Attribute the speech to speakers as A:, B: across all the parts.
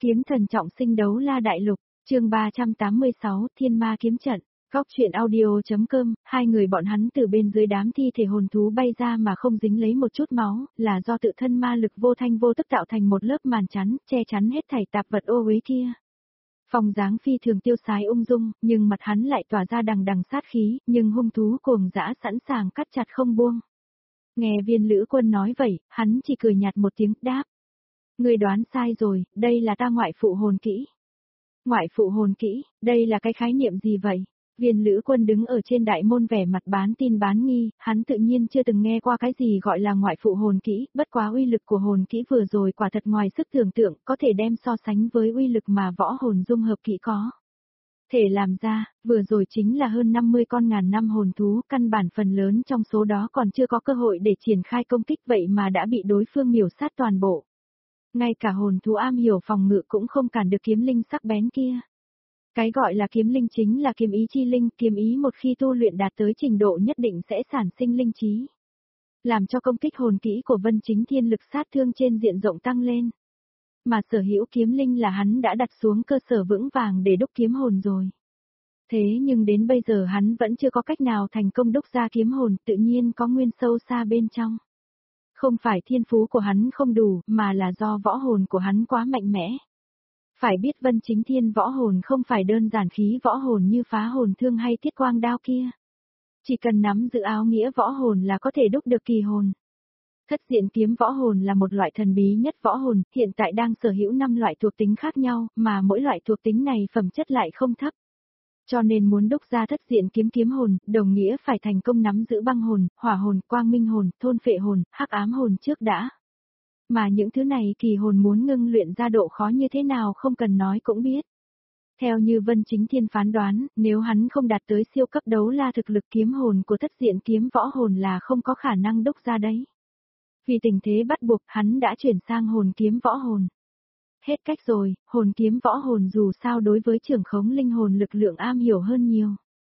A: Kiếm thần trọng sinh đấu la đại lục, chương 386, Thiên Ma kiếm trận. Góc truyện audio.com, hai người bọn hắn từ bên dưới đám thi thể hồn thú bay ra mà không dính lấy một chút máu, là do tự thân ma lực vô thanh vô tức tạo thành một lớp màn chắn, che chắn hết thảy tạp vật ô uế kia. Phong dáng phi thường tiêu sái ung dung, nhưng mặt hắn lại tỏa ra đằng đằng sát khí, nhưng hung thú cuồng dã sẵn sàng cắt chặt không buông. Nghe Viên Lữ Quân nói vậy, hắn chỉ cười nhạt một tiếng, đáp. Ngươi đoán sai rồi, đây là ta ngoại phụ hồn kỹ. Ngoại phụ hồn kỹ, đây là cái khái niệm gì vậy? Viên Lữ Quân đứng ở trên đại môn vẻ mặt bán tin bán nghi, hắn tự nhiên chưa từng nghe qua cái gì gọi là ngoại phụ hồn kỹ, bất quá uy lực của hồn kỹ vừa rồi quả thật ngoài sức tưởng tượng, có thể đem so sánh với uy lực mà võ hồn dung hợp kỹ có. Thể làm ra, vừa rồi chính là hơn 50 con ngàn năm hồn thú, căn bản phần lớn trong số đó còn chưa có cơ hội để triển khai công kích vậy mà đã bị đối phương miểu sát toàn bộ. Ngay cả hồn thú am hiểu phòng ngự cũng không cản được kiếm linh sắc bén kia. Cái gọi là kiếm linh chính là kiếm ý chi linh, kiếm ý một khi tu luyện đạt tới trình độ nhất định sẽ sản sinh linh trí. Làm cho công kích hồn kỹ của Vân Chính Thiên lực sát thương trên diện rộng tăng lên. Mà sở hữu kiếm linh là hắn đã đặt xuống cơ sở vững vàng để đúc kiếm hồn rồi. Thế nhưng đến bây giờ hắn vẫn chưa có cách nào thành công đúc ra kiếm hồn, tự nhiên có nguyên sâu xa bên trong. Không phải thiên phú của hắn không đủ, mà là do võ hồn của hắn quá mạnh mẽ. Phải biết Vân Chính Thiên võ hồn không phải đơn giản khí võ hồn như phá hồn thương hay thiết quang đao kia. Chỉ cần nắm giữ áo nghĩa võ hồn là có thể đúc được kỳ hồn. Thất diện kiếm võ hồn là một loại thần bí nhất võ hồn, hiện tại đang sở hữu 5 loại thuộc tính khác nhau, mà mỗi loại thuộc tính này phẩm chất lại không thấp. Cho nên muốn đúc ra thất diện kiếm hồn, đồng nghĩa phải thành công nắm giữ băng hồn, hỏa hồn, quang minh hồn, thôn phệ hồn, hắc ám hồn trước đã. Mà những thứ này kỳ hồn muốn ngưng luyện ra độ khó như thế nào không cần nói cũng biết. Theo như Vân Chính Thiên phán đoán, nếu hắn không đạt tới siêu cấp đấu la thực lực kiếm hồn của thất diện kiếm võ hồn là không có khả năng đúc ra đấy. Vì tình thế bắt buộc hắn đã chuyển sang hồn kiếm võ hồn. Hết cách rồi, hồn kiếm võ hồn dù sao đối với trưởng khống linh hồn lực lượng am hiểu hơn nhiều.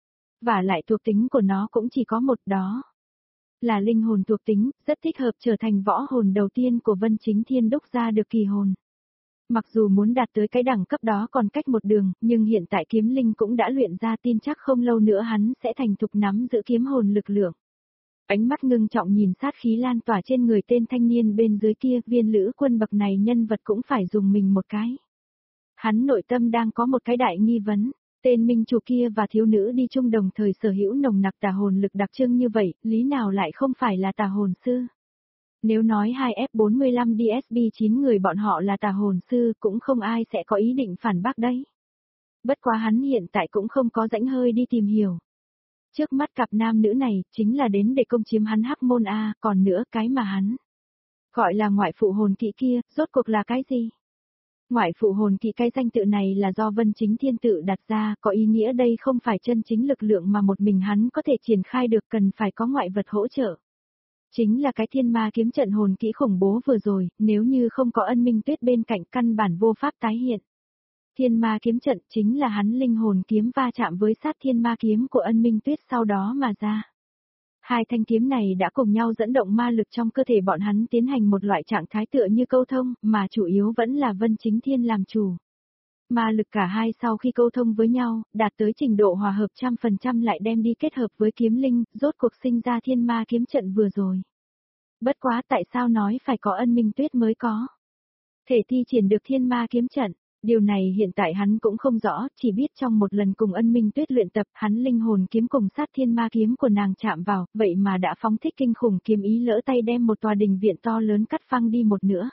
A: Và lại thuộc tính của nó cũng chỉ có một đó. Là linh hồn thuộc tính, rất thích hợp trở thành võ hồn đầu tiên của Vân Chính Thiên đúc ra được kỳ hồn. Mặc dù muốn đạt tới cái đẳng cấp đó còn cách một đường, nhưng hiện tại kiếm linh cũng đã luyện ra, tin chắc không lâu nữa hắn sẽ thành thục nắm giữ kiếm hồn lực lượng. Ánh mắt ngưng trọng nhìn sát khí lan tỏa trên người tên thanh niên bên dưới kia, Viên Lữ Quân bậc này nhân vật cũng phải dùng mình một cái. Hắn nội tâm đang có một cái đại nghi vấn, tên minh chủ kia và thiếu nữ đi chung đồng thời sở hữu nồng nặc tà hồn lực đặc trưng như vậy, lý nào lại không phải là tà hồn sư? Nếu nói 2F45 DSB9 người bọn họ là tà hồn sư cũng không ai sẽ có ý định phản bác đấy. Bất quá hắn hiện tại cũng không có rãnh hơi đi tìm hiểu. Trước mắt cặp nam nữ này, chính là đến để công chiếm hắn hắc môn A, còn nữa cái mà hắn gọi là ngoại phụ hồn kỹ kia, rốt cuộc là cái gì? Ngoại phụ hồn kỹ cái danh tự này là do Vân Chính Thiên tự đặt ra, có ý nghĩa đây không phải chân chính lực lượng mà một mình hắn có thể triển khai được, cần phải có ngoại vật hỗ trợ. Chính là cái thiên ma kiếm trận hồn kỹ khủng bố vừa rồi, nếu như không có Ân Minh Tuyết bên cạnh căn bản vô pháp tái hiện. Thiên ma kiếm trận chính là hắn linh hồn kiếm va chạm với sát thiên ma kiếm của Ân Minh Tuyết sau đó mà ra. Hai thanh kiếm này đã cùng nhau dẫn động ma lực trong cơ thể bọn hắn tiến hành một loại trạng thái tựa như câu thông, mà chủ yếu vẫn là Vân Chính Thiên làm chủ. Ma lực cả hai sau khi câu thông với nhau, đạt tới trình độ hòa hợp 100% lại đem đi kết hợp với kiếm linh, rốt cuộc sinh ra thiên ma kiếm trận vừa rồi. Bất quá tại sao nói phải có Ân Minh Tuyết mới có thể thi triển được thiên ma kiếm trận? Điều này hiện tại hắn cũng không rõ, chỉ biết trong một lần cùng Ân Minh Tuyết luyện tập, hắn linh hồn kiếm cùng sát thiên ma kiếm của nàng chạm vào, vậy mà đã phóng thích kinh khủng kiếm ý, lỡ tay đem một tòa đình viện to lớn cắt phăng đi một nửa.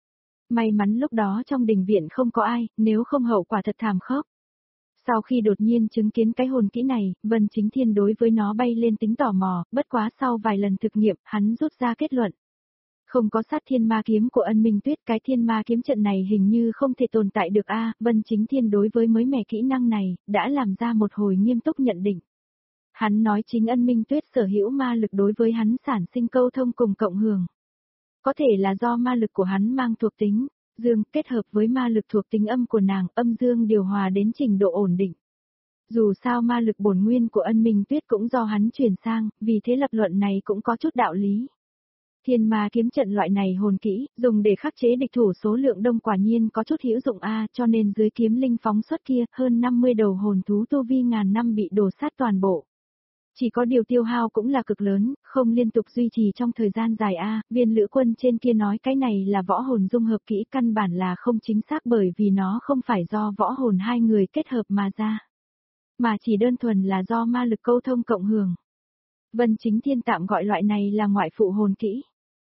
A: May mắn lúc đó trong đình viện không có ai, nếu không hậu quả thật thảm khốc. Sau khi đột nhiên chứng kiến cái hồn kỹ này, Vân Chính Thiên đối với nó bay lên tính tò mò, bất quá sau vài lần thực nghiệm, hắn rút ra kết luận. Không có sát thiên ma kiếm của Ân Minh Tuyết, cái thiên ma kiếm trận này hình như không thể tồn tại được a. Vân Chính Thiên đối với mới mẻ kỹ năng này, đã làm ra một hồi nghiêm túc nhận định. Hắn nói chính Ân Minh Tuyết sở hữu ma lực đối với hắn sản sinh câu thông cùng cộng hưởng. Có thể là do ma lực của hắn mang thuộc tính dương kết hợp với ma lực thuộc tính âm của nàng, âm dương điều hòa đến trình độ ổn định. Dù sao ma lực bổn nguyên của Ân Minh Tuyết cũng do hắn chuyển sang, vì thế lập luận này cũng có chút đạo lý. Thiên ma kiếm trận loại này hồn kỹ, dùng để khắc chế địch thủ số lượng đông quả nhiên có chút hữu dụng cho nên dưới kiếm linh phóng xuất kia, hơn 50 đầu hồn thú tu vi ngàn năm bị đổ sát toàn bộ. Chỉ có điều tiêu hao cũng là cực lớn, không liên tục duy trì trong thời gian dài Viên Lữ Quân trên kia nói cái này là võ hồn dung hợp kỹ, căn bản là không chính xác bởi vì nó không phải do võ hồn hai người kết hợp mà ra, mà chỉ đơn thuần là do ma lực câu thông cộng hưởng. Vân Chính Thiên tạm gọi loại này là ngoại phụ hồn kỹ.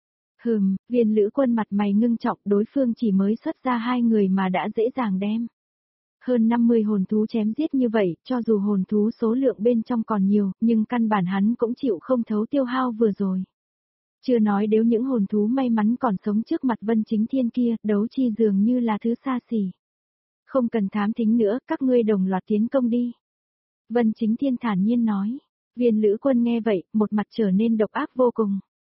A: Viên Lữ Quân mặt mày ngưng trọng, đối phương chỉ mới xuất ra hai người mà đã dễ dàng đem hơn 50 hồn thú chém giết như vậy, cho dù hồn thú số lượng bên trong còn nhiều, nhưng căn bản hắn cũng chịu không thấu tiêu hao vừa rồi. Chưa nói nếu những hồn thú may mắn còn sống trước mặt Vân Chính Thiên kia, đấu chi dường như là thứ xa xỉ. Không cần thám thính nữa, các ngươi đồng loạt tiến công đi. Vân Chính Thiên thản nhiên nói. Viên Lữ Quân nghe vậy, một mặt trở nên độc ác vô cùng.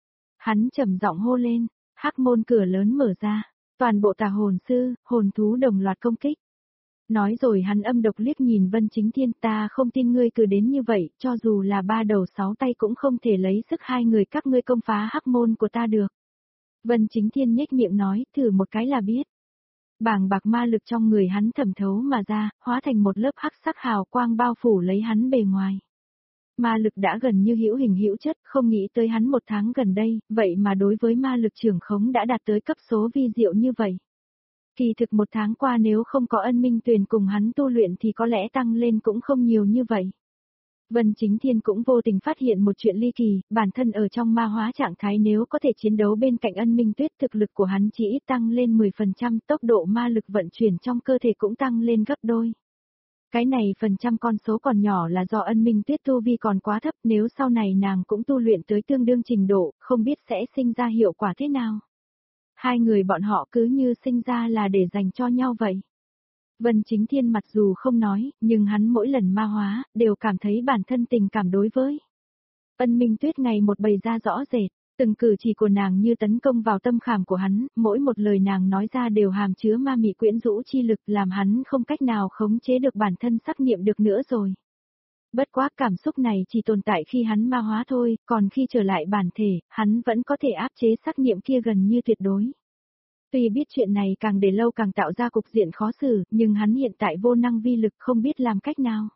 A: Hắn trầm giọng hô lên, hắc môn cửa lớn mở ra, toàn bộ tà hồn sư, hồn thú đồng loạt công kích. Nói rồi hắn âm độc liếc nhìn Vân Chính Thiên, ta không tin ngươi cứ đến như vậy, cho dù là 3 đầu 6 tay cũng không thể lấy sức hai người các ngươi công phá hắc môn của ta được. Vân Chính Thiên nhếch miệng nói, thử một cái là biết. Bàng bạc ma lực trong người hắn thẩm thấu mà ra, hóa thành một lớp hắc sắc hào quang bao phủ lấy hắn bề ngoài. Ma lực đã gần như hữu hình hữu chất, không nghĩ tới hắn 1 tháng gần đây, vậy mà đối với ma lực trưởng khống đã đạt tới cấp số vi diệu như vậy. Kỳ thực 1 tháng qua nếu không có Ân Minh Tuyền cùng hắn tu luyện thì có lẽ tăng lên cũng không nhiều như vậy. Vân Chính Thiên cũng vô tình phát hiện một chuyện ly kỳ, bản thân ở trong ma hóa trạng thái nếu có thể chiến đấu bên cạnh Ân Minh Tuyết, thực lực của hắn chỉ ít tăng lên 10%, tốc độ ma lực vận chuyển trong cơ thể cũng tăng lên gấp đôi. Cái này phần trăm con số còn nhỏ là do Ân Minh Tuyết tu vi còn quá thấp, nếu sau này nàng cũng tu luyện tới tương đương trình độ, không biết sẽ sinh ra hiệu quả thế nào. Hai người bọn họ cứ như sinh ra là để dành cho nhau vậy. Vân Chính Thiên mặc dù không nói, nhưng hắn mỗi lần ma hóa, đều cảm thấy bản thân tình cảm đối với Ân Minh Tuyết ngày một bày ra rõ rệt, từng cử chỉ của nàng như tấn công vào tâm khảm của hắn, mỗi một lời nàng nói ra đều hàm chứa ma mị quyến rũ chi lực làm hắn không cách nào khống chế được bản thân xác niệm được nữa rồi. Bất quá cảm xúc này chỉ tồn tại khi hắn ma hóa thôi, còn khi trở lại bản thể, hắn vẫn có thể áp chế xác niệm kia gần như tuyệt đối. Tuy biết chuyện này càng để lâu càng tạo ra cục diện khó xử, nhưng hắn hiện tại vô năng vi lực không biết làm cách nào.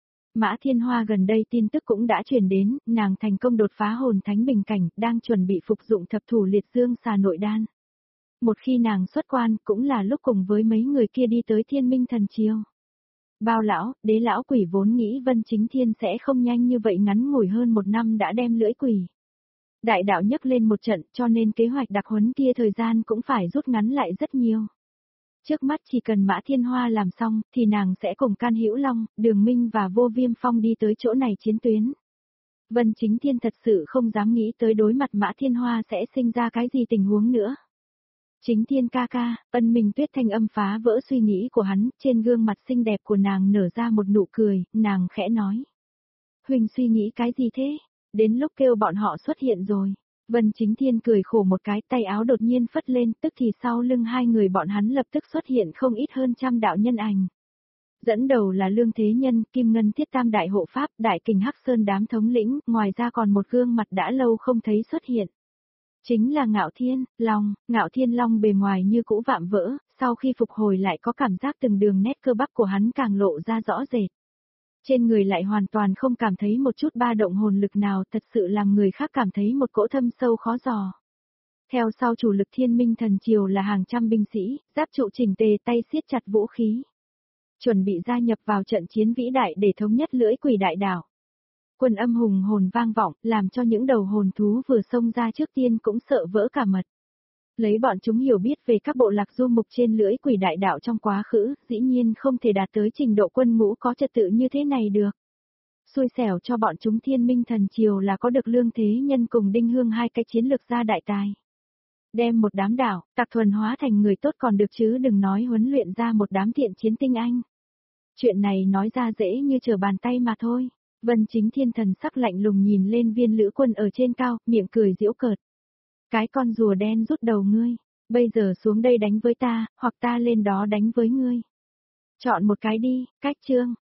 A: Mã Thiên Hoa gần đây tin tức cũng đã truyền đến, nàng thành công đột phá hồn thánh bình cảnh, đang chuẩn bị phục dụng thập thủ liệt dương xà nội đan. Một khi nàng xuất quan, cũng là lúc cùng với mấy người kia đi tới Thiên Minh Thần Triều. Bao lão, đế lão quỷ vốn nghĩ Vân Chính Thiên sẽ không nhanh như vậy, ngắn ngủi hơn 1 năm đã đem lưỡi quỷ đại đạo nhấc lên một trận, cho nên kế hoạch đặc huấn kia thời gian cũng phải rút ngắn lại rất nhiều. Trước mắt chỉ cần Mã Thiên Hoa làm xong, thì nàng sẽ cùng Can Hữu Long, Đường Minh và Vô Viêm Phong đi tới chỗ này chiến tuyến. Vân Chính Thiên thật sự không dám nghĩ tới đối mặt Mã Thiên Hoa sẽ sinh ra cái gì tình huống nữa. Chính Thiên ca ca, Ân Minh Tuyết thanh âm phá vỡ suy nghĩ của hắn, trên gương mặt xinh đẹp của nàng nở ra một nụ cười, nàng khẽ nói. Huỳnh suy nghĩ cái gì thế? Đến lúc kêu bọn họ xuất hiện rồi. Vân Chính Thiên cười khổ một cái, tay áo đột nhiên phất lên, tức thì sau lưng hai người bọn hắn lập tức xuất hiện không ít hơn 100 đạo nhân ảnh. Dẫn đầu là Lương Thế Nhân, Kim Ngân Thiết Tam Đại Hộ Pháp, Đại Kình Hắc Sơn đám thống lĩnh, ngoài ra còn một gương mặt đã lâu không thấy xuất hiện. Chính là Ngạo Thiên Long, Ngạo Thiên Long bề ngoài như cũ vạm vỡ, sau khi phục hồi lại có cảm giác từng đường nét cơ bắp của hắn càng lộ ra rõ rệt. Trên người lại hoàn toàn không cảm thấy một chút ba động hồn lực nào, thật sự làm người khác cảm thấy một cỗ thâm sâu khó dò. Theo sau chủ lực Thiên Minh Thần Triều là hàng trăm binh sĩ, giáp trụ chỉnh tề, tay siết chặt vũ khí. Chuẩn bị gia nhập vào trận chiến vĩ đại để thống nhất lưỡi quỷ đại đảo. Quân âm hùng hồn vang vọng, làm cho những đầu hồn thú vừa xông ra trước tiên cũng sợ vỡ cả mật. Lấy bọn chúng hiểu biết về các bộ lạc du mục trên lưỡi quỷ đại đạo trong quá khứ, dĩ nhiên không thể đạt tới trình độ quân ngũ có trật tự như thế này được. Xui xẻo cho bọn chúng Thiên Minh Thần Triều là có được Lương Thế Nhân cùng Đinh Hương hai cái chiến lược gia đại tài. Đem một đám đảo, tặc thuần hóa thành người tốt còn được chứ đừng nói huấn luyện ra một đám thiện chiến tinh anh. Chuyện này nói ra dễ như trở bàn tay mà thôi. Vân Chính Thiên thần sắc lạnh lùng nhìn lên Viên Lữ Quân ở trên cao, miệng cười giễu cợt. Cái con rùa đen rút đầu ngươi, bây giờ xuống đây đánh với ta, hoặc ta lên đó đánh với ngươi. Chọn một cái đi, cách chương.